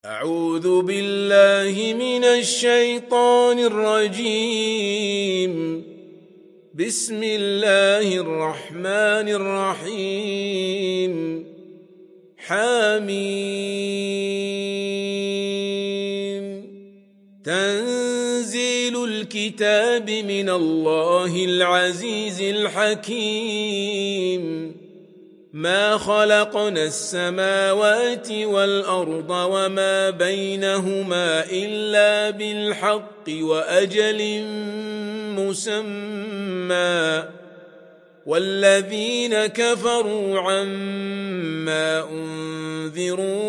أعوذ بالله من الشيطان الرجيم. بسم الله الرحمن الرحيم. حميم. تنزيل الكتاب من الله العزيز الحكيم. ما خلقنا السماوات والأرض وما بينهما إلا بالحق وأجل مسمى، والذين كفروا عما أنذروا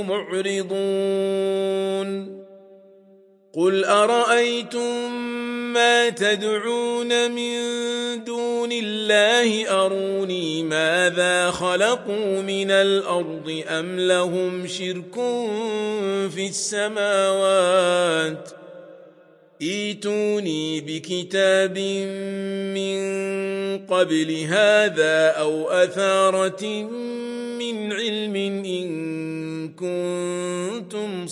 معرضون. قل أرأيتم ما تدعون من دون الله أروني ماذا خلقوا من الأرض أم لهم شرك في السماوات؟ ائتوني بكتاب من قبل هذا أو أثارة من علم إن كنتم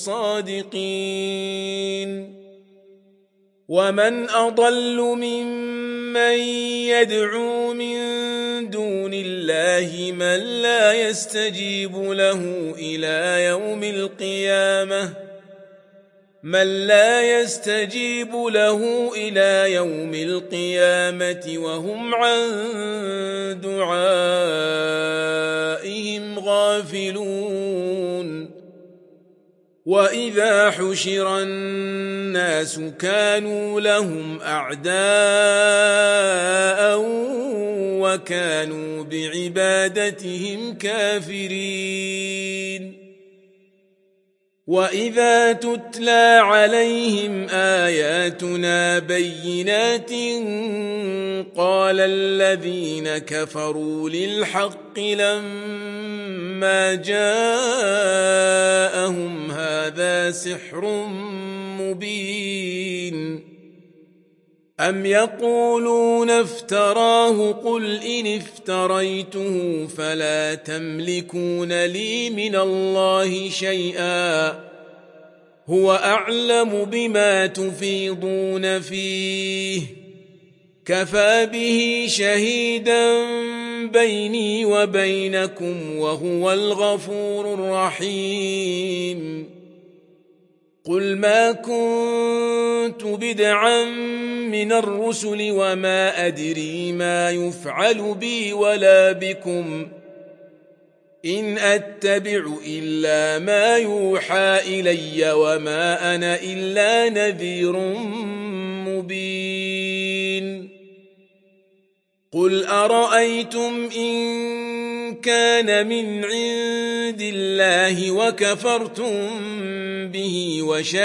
صادقين. ومن أضل ممن يدعو من دون الله من لا يستجيب له إلى يوم القيامة وهم عن دعائهم غافلون. وإذا حشر الناس كانوا لهم أعداء وكانوا بعبادتهم كافرين. وإذا تتلى عليهم آياتنا بينات قال الذين كفروا للحق لما جاءهم هذا سحر مبين. أم يقولون افتراه قل إن افتريته فلا تملكون لي من الله شيئا هو أعلم بما تفيضون فيه كفى به شهيدا بيني وبينكم وهو الغفور الرحيم. قل ما كنت بدعا من الرسل وما أدري ما يفعل بي ولا بكم إن أتبع إلا ما يوحى إلي وما أنا إلا نذير مبين. قل أرأيتم إن كان من عند الله وكفرتم به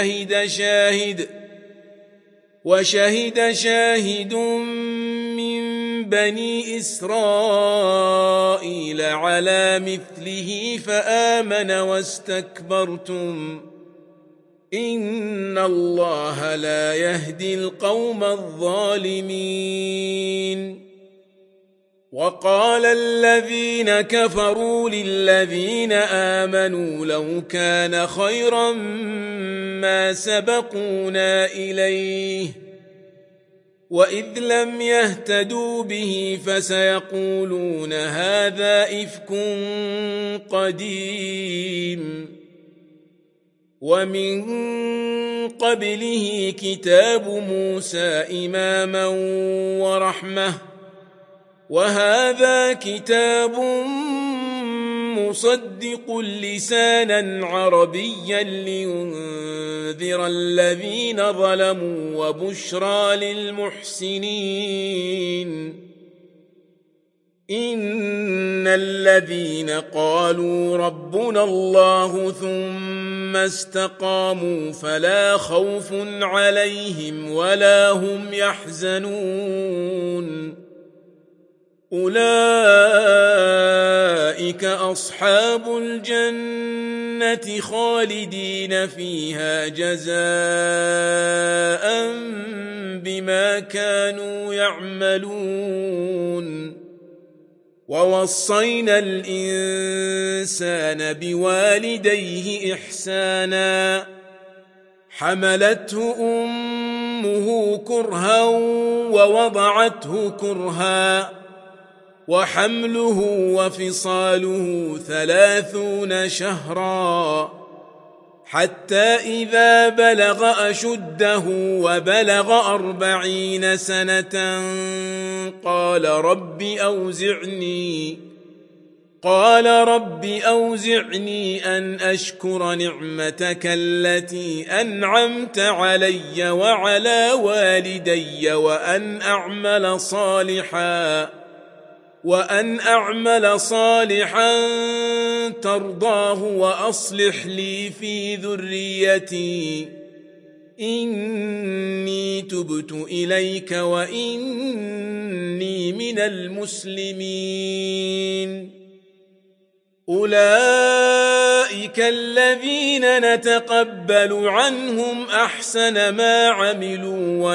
وشهد شاهد من بني إسرائيل على مثله فآمن واستكبرتم إن الله لا يهدي القوم الظالمين. وقال الذين كفروا للذين آمنوا لو كان خيرا ما سبقونا إليه وإذ لم يهتدوا به فسيقولون هذا إفك قديم. ومن قبله كتاب موسى إماما ورحمة وهذا كتاب مصدق لسانا عربيا لينذر الذين ظلموا وبشرى للمحسنين. إن الذين قالوا ربنا الله ثم استقاموا فلا خوف عليهم ولا هم يحزنون. أولئك أصحاب الجنة خالدين فيها جزاء بما كانوا يعملون. ووصينا الإنسان بوالديه إحسانا حملته أمه كرها ووضعته كرها وحمله وفصاله 30 شهرا حتى إذا بلغ أشده وبلغ 40 سنة قال رب أوزعني أن أشكر نعمتك التي أنعمت علي وعلى والدي وأن أعمل صالحا ترضاه وأصلح لي في ذريتي إني تبت إليك وإني من المسلمين أولئك الذين نتقبل عنهم أحسن ما عملوا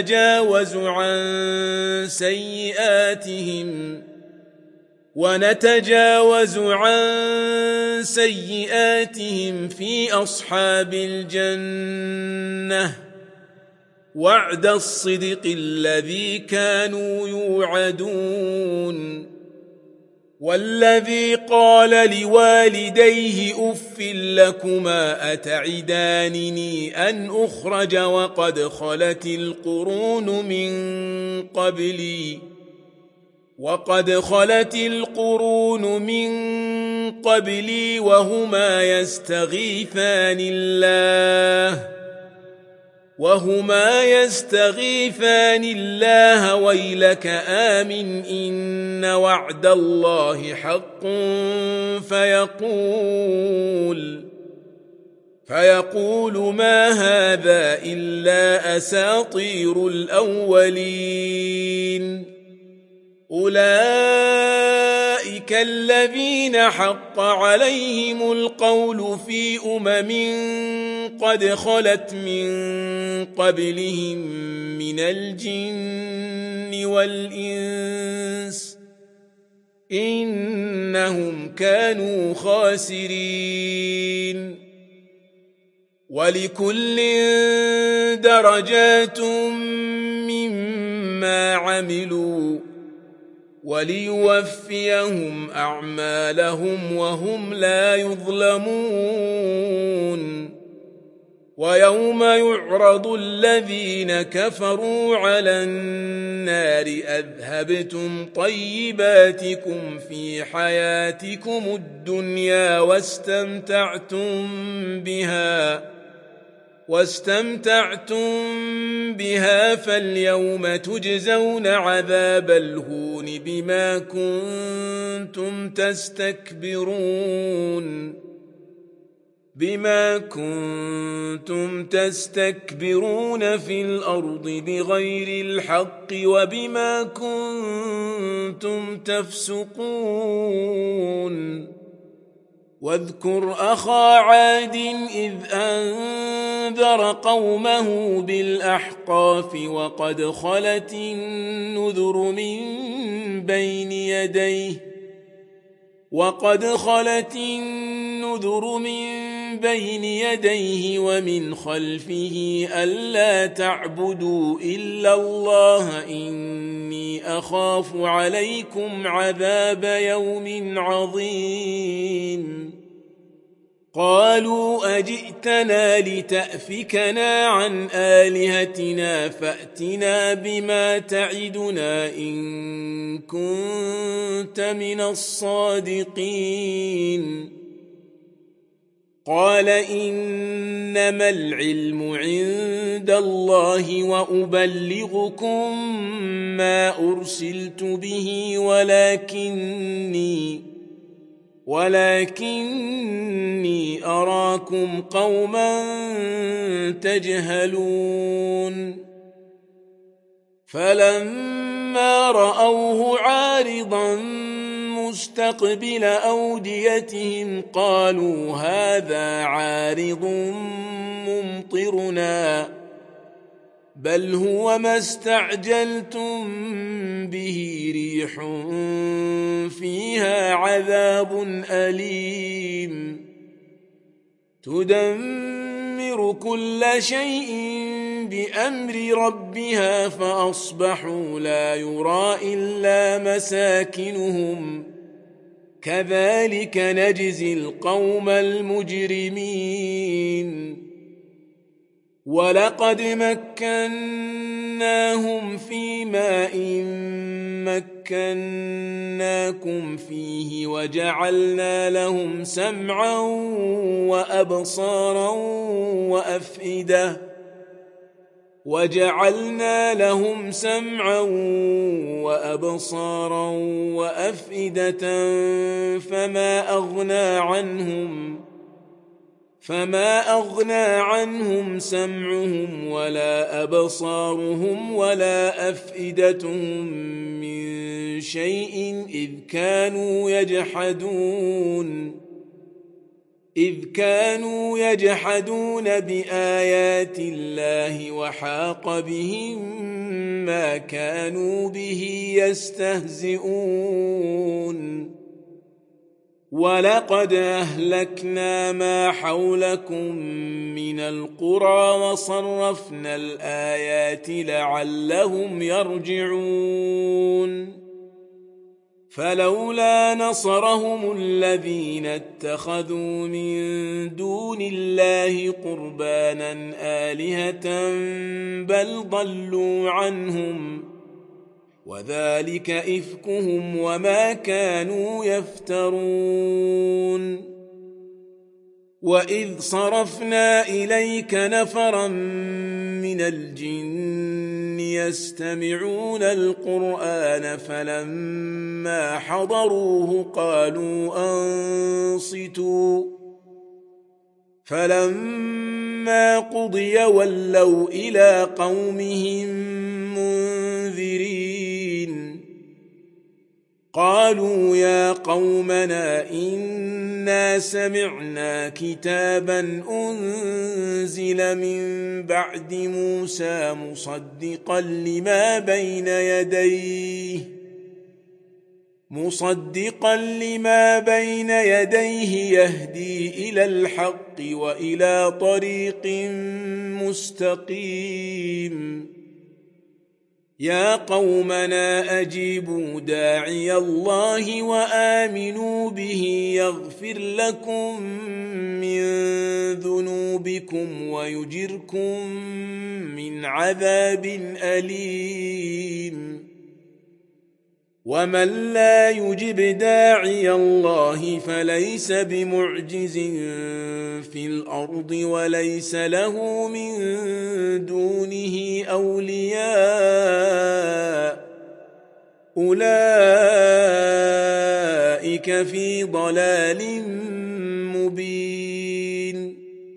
ونتجاوز عن سيئاتهم في أصحاب الجنة وعد الصدق الذي كانوا يوعدون والذي قال لوالديه أف لكما أتعدانني أن أخرج وقد خلت القرون من قبلي وهما يستغيثان الله ويلك آمن إن وعد الله حق فيقول ما هذا إلا أساطير الأولين أولئك الذين حق عليهم القول في قد خلت من قبلهم من الجن والإنس إنهم كانوا خاسرين ولكل درجات مما عملوا وليوفيهم أعمالهم وهم لا يظلمون ويوم يعرض الذين كفروا على النار أذهبتم طيباتكم في حياتكم الدنيا واستمتعتم بها فاليوم تجزون عذاب الهون بما كنتم تستكبرون في الأرض بغير الحق وبما كنتم تفسقون واذكر أخا عاد إذ أنذر قومه بالأحقاف وقد خلت النذر من بين يديه ومن خلفه ألا تعبدوا إلا الله إني أخاف عليكم عذاب يوم عظيم قالوا أجئتنا لتأفكنا عن آلهتنا فأتنا بما تعدنا إن كنت من الصادقين قال إنما العلم عند الله وأبلغكم ما أرسلت به ولكني أراكم قوما تجهلون فلما رأوه عارضا مستقبل أوديتهم قالوا هذا عارض ممطرنا بل هو ما استعجلتم به ريح فيها عذاب أليم تدمر كل شيء بأمر ربها فأصبحوا لا يرى إلا مساكنهم كذلك نجزي القوم المجرمين ولقد مكناهم في ماء مكناكم فيه وجعلنا لهم سمعا وأبصارا وأفئدة فما أغنى عنهم سمعهم ولا أبصارهم ولا أفئدتهم من شيء إذ كانوا يجحدون بآيات الله وحاق بهم ما كانوا به يستهزئون ولقد أهلكنا ما حولكم من القرى وصرفنا الآيات لعلهم يرجعون فلولا نصرهم الذين اتخذوا من دون الله قربانا آلهة بل ضلوا عنهم وذلك إفكهم وما كانوا يفترون وإذ صرفنا إليك نفرا من الجن يستمعون القرآن فلما حضروه قالوا أنصتوا فلما قضي ولوا إلى قومهم منذرين قالوا يا قومنا إنا سمعنا كتابا أنزل من بعد موسى مصدقا لما بين يديه يهدي إلى الحق وإلى طريق مستقيم يا قومنا أجيبوا داعي الله وآمنوا به يغفر لكم من ذنوبكم ويجركم من عذاب أليم ومن لا يجب داعي الله فليس بمعجز في الأرض وليس له من دونه أولياء أولئك في ضلال مبين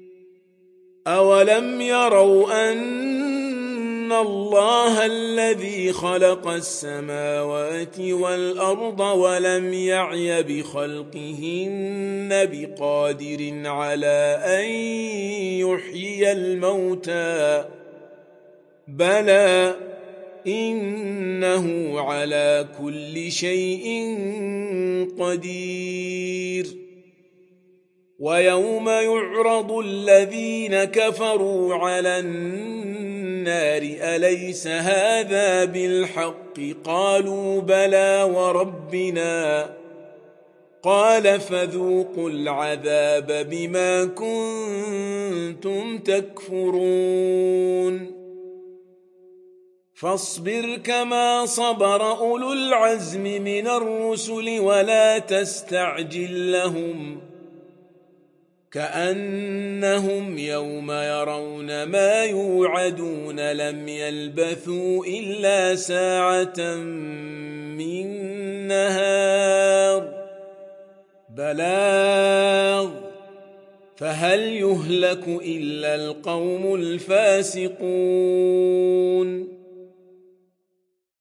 أولم يروا أن الله الذي خلق السماوات والأرض ولم يعي بخلقهن بقادر على أن يحيي الموتى بلى إنه على كل شيء قدير ويوم يعرض الذين كفروا على النار أليس هذا بالحق قالوا بلى وربنا قال فذوقوا العذاب بما كنتم تكفرون فاصبر كما صبر أولو العزم من الرسل ولا تستعجل لهم كأنهم يوم يرون ما يوعدون لم يلبثوا إلا ساعة من نهار بلاغ فهل يهلك إلا القوم الفاسقون